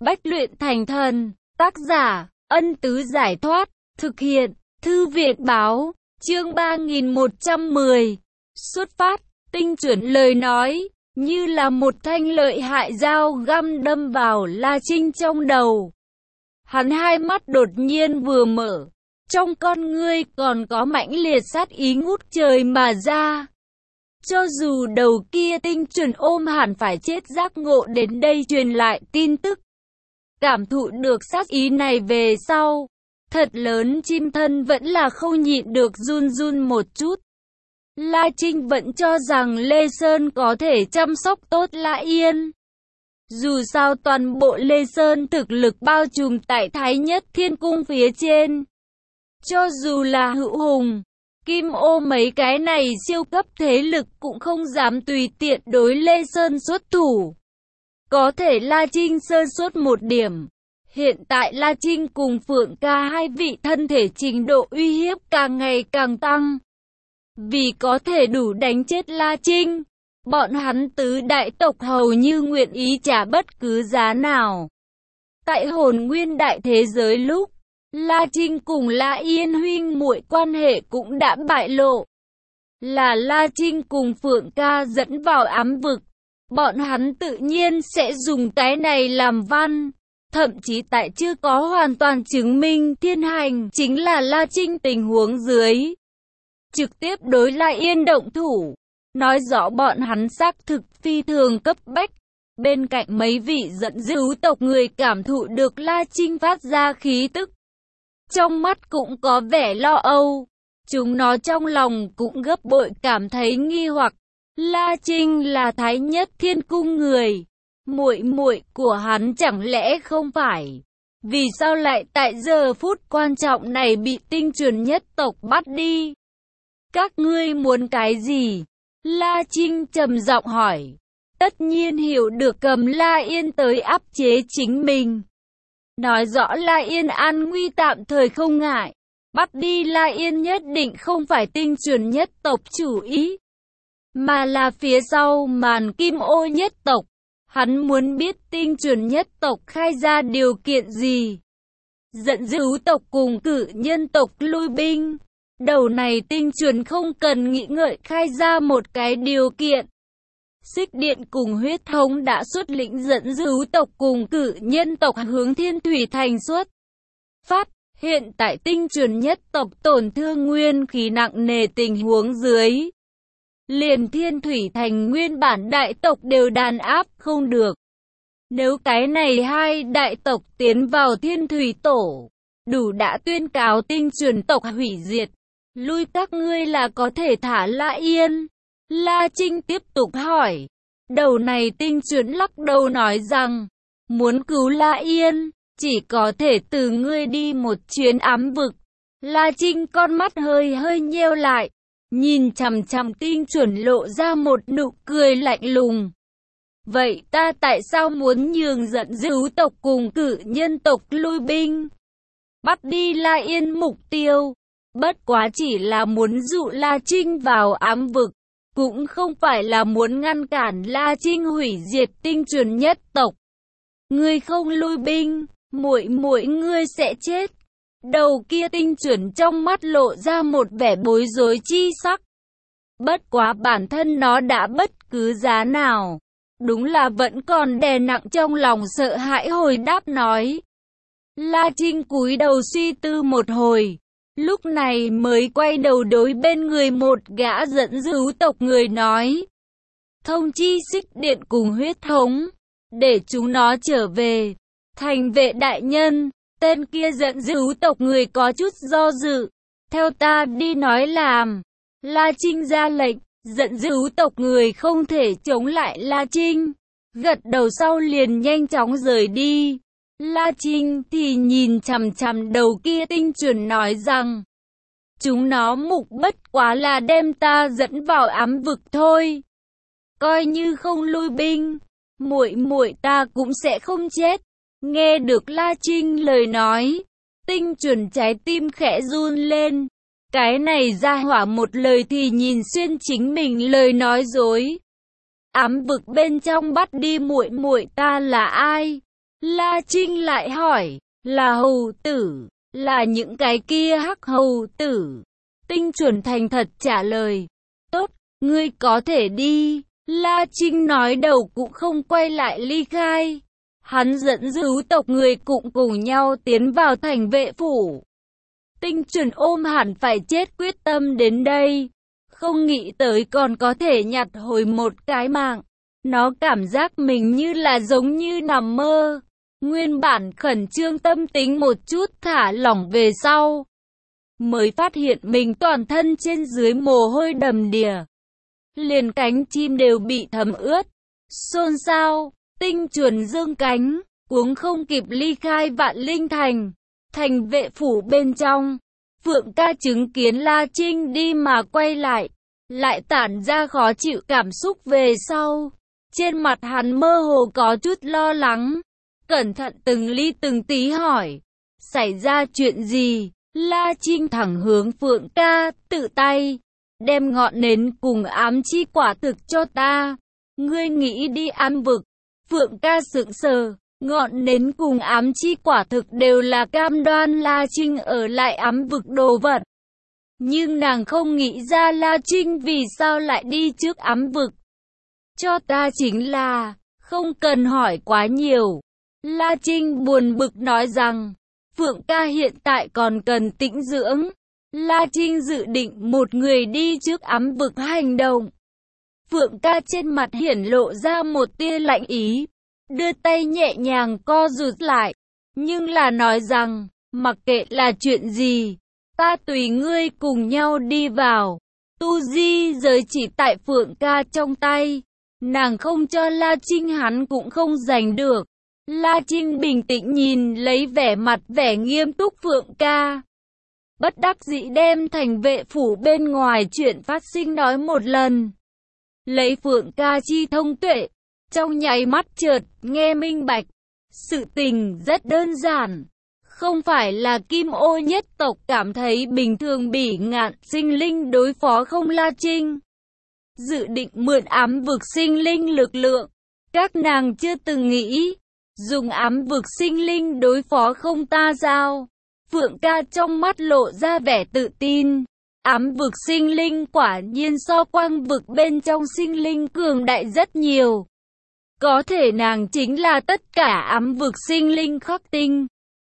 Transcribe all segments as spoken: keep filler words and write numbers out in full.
Bách luyện thành thần. Tác giả, Ân Tứ Giải Thoát. Thực hiện, Thư viện Báo. Chương ba nghìn một trăm mười. Xuất phát. Tinh chuẩn lời nói, như là một thanh lợi hại dao găm đâm vào La Trinh trong đầu. Hắn hai mắt đột nhiên vừa mở, trong con ngươi còn có mãnh liệt sát ý ngút trời mà ra. Cho dù đầu kia tinh chuẩn ôm hẳn phải chết giác ngộ đến đây truyền lại tin tức. Cảm thụ được sát ý này về sau, thật lớn chim thân vẫn là không nhịn được run run một chút. La Trinh vẫn cho rằng Lê Sơn có thể chăm sóc tốt La Yên. Dù sao toàn bộ Lê Sơn thực lực bao trùm tại Thái Nhất Thiên Cung phía trên. Cho dù là Hữu Hùng, Kim Ô mấy cái này siêu cấp thế lực cũng không dám tùy tiện đối Lê Sơn xuất thủ. Có thể La Trinh sơ suất một điểm. Hiện tại La Trinh cùng Phượng Ca hai vị thân thể trình độ uy hiếp càng ngày càng tăng. Vì có thể đủ đánh chết La Trinh, bọn hắn tứ đại tộc hầu như nguyện ý trả bất cứ giá nào. Tại Hồn Nguyên đại thế giới lúc, La Trinh cùng La Yên huynh muội quan hệ cũng đã bại lộ. Là La Trinh cùng Phượng Ca dẫn vào ám vực, bọn hắn tự nhiên sẽ dùng cái này làm văn. Thậm chí tại chưa có hoàn toàn chứng minh thiên hành chính là La Trinh tình huống dưới, trực tiếp đối La Yên động thủ, nói rõ bọn hắn xác thực phi thường cấp bách. Bên cạnh mấy vị giận dữ tộc người cảm thụ được La Trinh phát ra khí tức, trong mắt cũng có vẻ lo âu. Chúng nó trong lòng cũng gấp bội cảm thấy nghi hoặc. La Trinh là Thái Nhất Thiên Cung người, muội muội của hắn chẳng lẽ không phải? Vì sao lại tại giờ phút quan trọng này bị tinh chuẩn nhất tộc bắt đi? Các ngươi muốn cái gì? La Trinh trầm giọng hỏi. Tất nhiên hiểu được cầm La Yên tới áp chế chính mình. Nói rõ La Yên an nguy tạm thời không ngại. Bắt đi La Yên nhất định không phải tinh chuẩn nhất tộc chủ ý, mà là phía sau màn Kim Ô nhất tộc. Hắn muốn biết tinh chuẩn nhất tộc khai ra điều kiện gì. Giận dữ tộc cùng cử nhân tộc lui binh. Đầu này tinh chuẩn không cần nghĩ ngợi khai ra một cái điều kiện. Xích Điện cùng huyết thống đã xuất lĩnh giận dữ tộc cùng cử nhân tộc hướng Thiên Thủy Thành xuất phát. Hiện tại tinh chuẩn nhất tộc tổn thương nguyên khí nặng nề tình huống dưới, liền Thiên Thủy Thành nguyên bản đại tộc đều đàn áp không được. Nếu cái này hai đại tộc tiến vào Thiên Thủy Tổ, đủ đã tuyên cáo tinh chuẩn tộc hủy diệt. Lui các ngươi là có thể thả La Yên. La Trinh tiếp tục hỏi. Đầu này tinh chuẩn lắc đầu nói rằng, muốn cứu La Yên, chỉ có thể từ ngươi đi một chuyến ám vực. La Trinh con mắt hơi hơi nheo lại, nhìn chằm chằm tinh chuẩn lộ ra một nụ cười lạnh lùng. Vậy ta tại sao muốn nhường giận dữ tộc cùng cử nhân tộc lui binh? Bắt đi La Yên mục tiêu, bất quá chỉ là muốn dụ La Trinh vào ám vực, cũng không phải là muốn ngăn cản La Trinh hủy diệt tinh chuẩn nhất tộc. Ngươi không lui binh, muội muội ngươi sẽ chết. Đầu kia tinh chuẩn trong mắt lộ ra một vẻ bối rối chi sắc. Bất quá bản thân nó đã bất cứ giá nào, đúng là vẫn còn đè nặng trong lòng sợ hãi hồi đáp nói. La Trinh cúi đầu suy tư một hồi, lúc này mới quay đầu đối bên người một gã giận dữ tộc người nói. Thông chi Xích Điện cùng huyết thống, để chúng nó trở về. Thành vệ đại nhân, tên kia giận dữ tộc người có chút do dự. Theo ta đi nói làm. La Trinh ra lệnh, giận dữ tộc người không thể chống lại La Trinh. Gật đầu sau liền nhanh chóng rời đi. La Trinh thì nhìn chằm chằm đầu kia tinh chuẩn nói rằng, chúng nó mục bất quá là đem ta dẫn vào ám vực thôi. Coi như không lui binh, muội muội ta cũng sẽ không chết. Nghe được La Trinh lời nói, tinh chuẩn trái tim khẽ run lên. Cái này ra hỏa một lời thì nhìn xuyên chính mình lời nói dối. Ám vực bên trong bắt đi muội muội ta là ai? La Trinh lại hỏi, là hầu tử, là những cái kia hắc hầu tử. Tinh Chuẩn thành thật trả lời, tốt, ngươi có thể đi. La Trinh nói đầu cũng không quay lại ly khai. Hắn dẫn dứ tộc người cũng cùng nhau tiến vào thành vệ phủ. Tinh Chuẩn ôm hẳn phải chết quyết tâm đến đây. Không nghĩ tới còn có thể nhặt hồi một cái mạng. Nó cảm giác mình như là giống như nằm mơ. Nguyên bản khẩn trương tâm tính một chút thả lỏng về sau. Mới phát hiện mình toàn thân trên dưới mồ hôi đầm đìa. Liền cánh chim đều bị thấm ướt. Xôn xao, Tinh Chuẩn dương cánh, cuống không kịp ly khai Vạn Linh Thành. Thành vệ phủ bên trong, Phượng Ca chứng kiến La Trinh đi mà quay lại, lại tản ra khó chịu cảm xúc về sau. Trên mặt hắn mơ hồ có chút lo lắng, cẩn thận từng ly từng tí hỏi, xảy ra chuyện gì? La Trinh thẳng hướng Phượng Ca, tự tay đem ngọn nến cùng ám chi quả thực cho ta. Ngươi nghĩ đi ám vực? Phượng Ca sững sờ, ngọn nến cùng ám chi quả thực đều là cam đoan La Trinh ở lại ám vực đồ vật. Nhưng nàng không nghĩ ra La Trinh vì sao lại đi trước ám vực. Cho ta chính là, không cần hỏi quá nhiều. La Trinh buồn bực nói rằng, Phượng Ca hiện tại còn cần tĩnh dưỡng. La Trinh dự định một người đi trước ám vực hành động. Phượng Ca trên mặt hiển lộ ra một tia lạnh ý, đưa tay nhẹ nhàng co rụt lại, nhưng là nói rằng, mặc kệ là chuyện gì, ta tùy ngươi cùng nhau đi vào. Tu di giới chỉ tại Phượng Ca trong tay, nàng không cho La Trinh hắn cũng không giành được. La Trinh bình tĩnh nhìn lấy vẻ mặt vẻ nghiêm túc Phượng Ca. Bất đắc dĩ đem thành vệ phủ bên ngoài chuyện phát sinh nói một lần. Lấy Phượng Ca chi thông tuệ, trong nháy mắt chợt nghe minh bạch. Sự tình rất đơn giản. Không phải là Kim Ô nhất tộc cảm thấy bình thường bỉ ngạn sinh linh đối phó không La Trinh. Dự định mượn ám vực sinh linh lực lượng. Các nàng chưa từng nghĩ dùng ám vực sinh linh đối phó không ta sao? Phượng Ca trong mắt lộ ra vẻ tự tin. Ám vực sinh linh quả nhiên so quang vực bên trong sinh linh cường đại rất nhiều. Có thể nàng chính là tất cả ám vực sinh linh khắc tinh.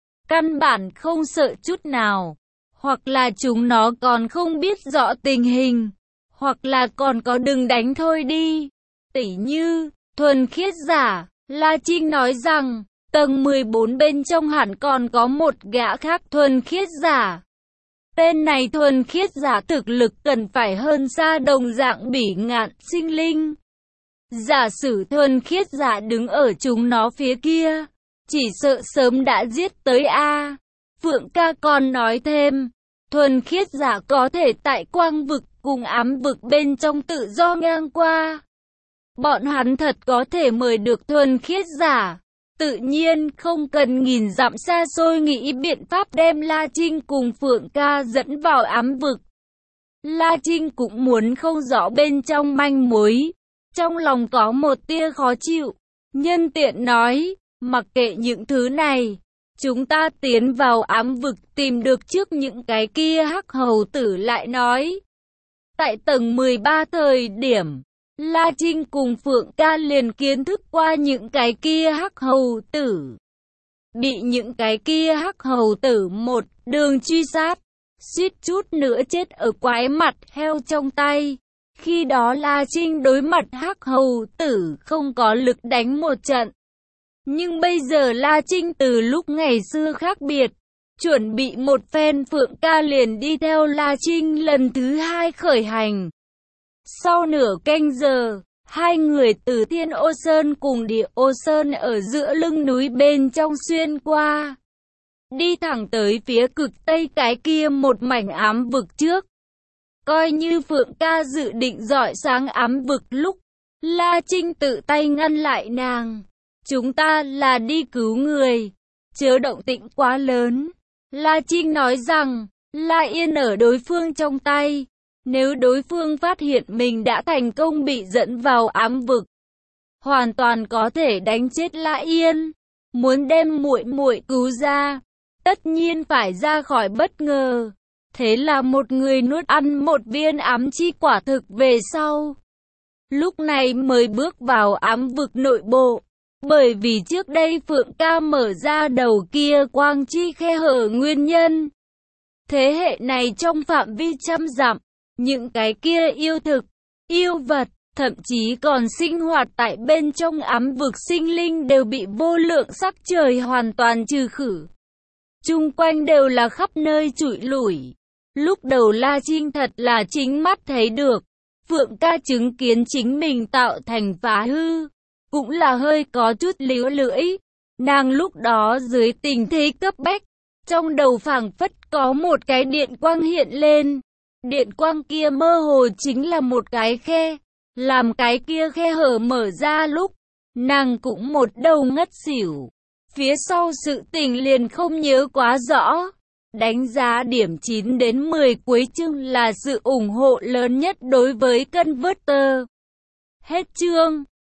Căn bản không sợ chút nào. Hoặc là chúng nó còn không biết rõ tình hình. Hoặc là còn có đừng đánh thôi đi. Tỉ như, thuần khiết giả. La Trinh nói rằng, tầng mười bốn bên trong hẳn còn có một gã khác thuần khiết giả. Tên này thuần khiết giả thực lực cần phải hơn xa đồng dạng bỉ ngạn sinh linh. Giả sử thuần khiết giả đứng ở chúng nó phía kia, chỉ sợ sớm đã giết tới A. Phượng Ca còn nói thêm, thuần khiết giả có thể tại quang vực cùng ám vực bên trong tự do ngang qua. Bọn hắn thật có thể mời được thuần khiết giả. Tự nhiên không cần nghìn dặm xa xôi nghĩ biện pháp đem La Trinh cùng Phượng Ca dẫn vào ám vực. La Trinh cũng muốn không rõ bên trong manh mối. Trong lòng có một tia khó chịu. Nhân tiện nói, mặc kệ những thứ này, chúng ta tiến vào ám vực tìm được trước những cái kia hắc hầu tử lại nói. Tại tầng mười ba thời điểm, La Trinh cùng Phượng Ca liền kiến thức qua những cái kia hắc hầu tử. Bị những cái kia hắc hầu tử một đường truy sát, suýt chút nữa chết ở quái mặt heo trong tay. Khi đó La Trinh đối mặt hắc hầu tử không có lực đánh một trận. Nhưng bây giờ La Trinh từ lúc ngày xưa khác biệt, chuẩn bị một phen Phượng Ca liền đi theo La Trinh lần thứ hai khởi hành. Sau nửa canh giờ, hai người từ Thiên Ô Sơn cùng Địa Ô Sơn ở giữa lưng núi bên trong xuyên qua. Đi thẳng tới phía cực tây cái kia một mảnh ám vực trước. Coi như Phượng Ca dự định rọi sáng ám vực lúc, La Trinh tự tay ngăn lại nàng. Chúng ta là đi cứu người, chớ động tĩnh quá lớn. La Trinh nói rằng, La Yên ở đối phương trong tay. Nếu đối phương phát hiện mình đã thành công bị dẫn vào ám vực, hoàn toàn có thể đánh chết La Yên. muốn đem muội muội cứu ra, tất nhiên phải ra khỏi bất ngờ. Thế là một người nuốt ăn một viên ám chi quả thực về sau. Lúc này mới bước vào ám vực nội bộ. Bởi vì trước đây Phượng ca mở ra đầu kia quang chi khe hở nguyên nhân. Thế hệ này trong phạm vi trăm dặm, những cái kia yêu thực, yêu vật, thậm chí còn sinh hoạt tại bên trong ám vực sinh linh đều bị vô lượng sắc trời hoàn toàn trừ khử. Chung quanh đều là khắp nơi trụi lủi. Lúc đầu La Trinh thật là chính mắt thấy được, Phượng ca chứng kiến chính mình tạo thành phá hư, cũng là hơi có chút líu lưỡi. Nàng lúc đó dưới tình thế cấp bách, trong đầu phảng phất có một cái điện quang hiện lên. Điện quang kia mơ hồ chính là một cái khe, làm cái kia khe hở mở ra lúc, nàng cũng một đầu ngất xỉu. Phía sau sự tình liền không nhớ quá rõ. Đánh giá điểm chín đến mười cuối chương là sự ủng hộ lớn nhất đối với Converter. Hết chương.